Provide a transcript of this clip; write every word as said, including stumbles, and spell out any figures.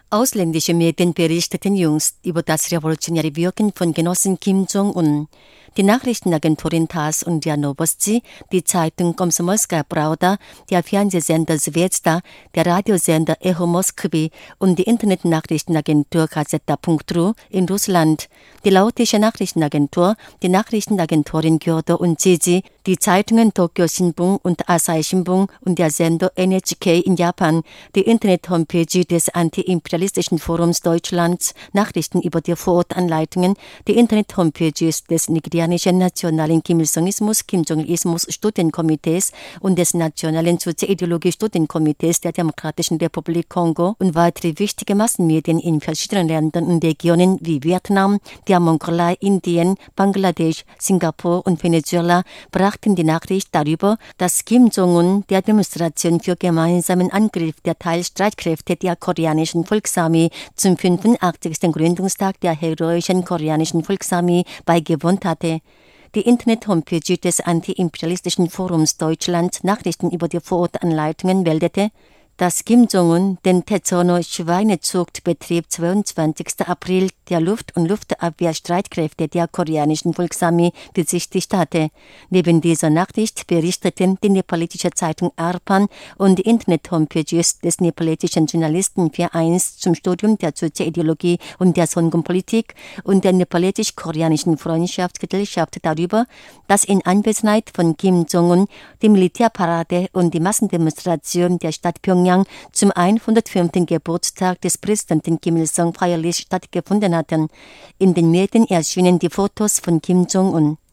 Ausländische Medien berichteten jüngst über das revolutionäre Wirken von Genossen Kim Jong-un. Die Nachrichtenagenturin T A S und der Novosti, die Zeitung Komsomolskaja Prawda, der Fernsehsender Zvezda, der Radiosender Echo Moskwy und die Internetnachrichtenagentur Gazeta Punkt ru in Russland, die Lautische Nachrichtenagentur, die Nachrichtenagenturin Kyodo und Jiji, die Zeitungen Tokyo Shinbun und Asahi Shinbun und der Sender N H K in Japan, die Internet-Homepage des Anti-Imperialistischen Forums Deutschlands, Nachrichten über die Vorortanleitungen, die Internet-Homepages des nigerianischen nationalen Kim-Il-sungismus, Kim-Jong-Ilismus-Studienkomitees und des nationalen Sozialideologie-Studienkomitees der Demokratischen Republik Kongo und weitere wichtige Massenmedien in verschiedenen Ländern und Regionen wie Vietnam, der Mongolei, Indien, Bangladesch, Singapur und Venezuela brachten die Nachricht darüber, dass Kim Jong-un der Demonstration für gemeinsamen Angriff der Teilstreitkräfte der koreanischen Volksarmee zum fünfundachtzigsten Gründungstag der heroischen koreanischen Volksarmee beigewohnt hatte. Die Internet-Homepage des Anti-Imperialistischen Forums Deutschland Nachrichten über die Vorortanleitungen meldete, dass Kim Jong-un den Tetsono-Schweinezuchtbetrieb zweiundzwanzigsten April der Luft- und Luftabwehrstreitkräfte der koreanischen Volksarmee besichtigt hatte. Neben dieser Nachricht berichteten die nepalische Zeitung Arpan und die Internet-Homepages des nepalesischen Journalistenvereins zum Studium der Sozialideologie und der Songun-Politik und der nepalesisch-koreanischen Freundschaftsgesellschaft darüber, dass in Anwesenheit von Kim Jong-un die Militärparade und die Massendemonstration der Stadt Pyongyang zum hundertfünften Geburtstag des Präsidenten Kim Il-sung feierlich stattgefunden hatten. In den Medien erschienen die Fotos von Kim Jong-un.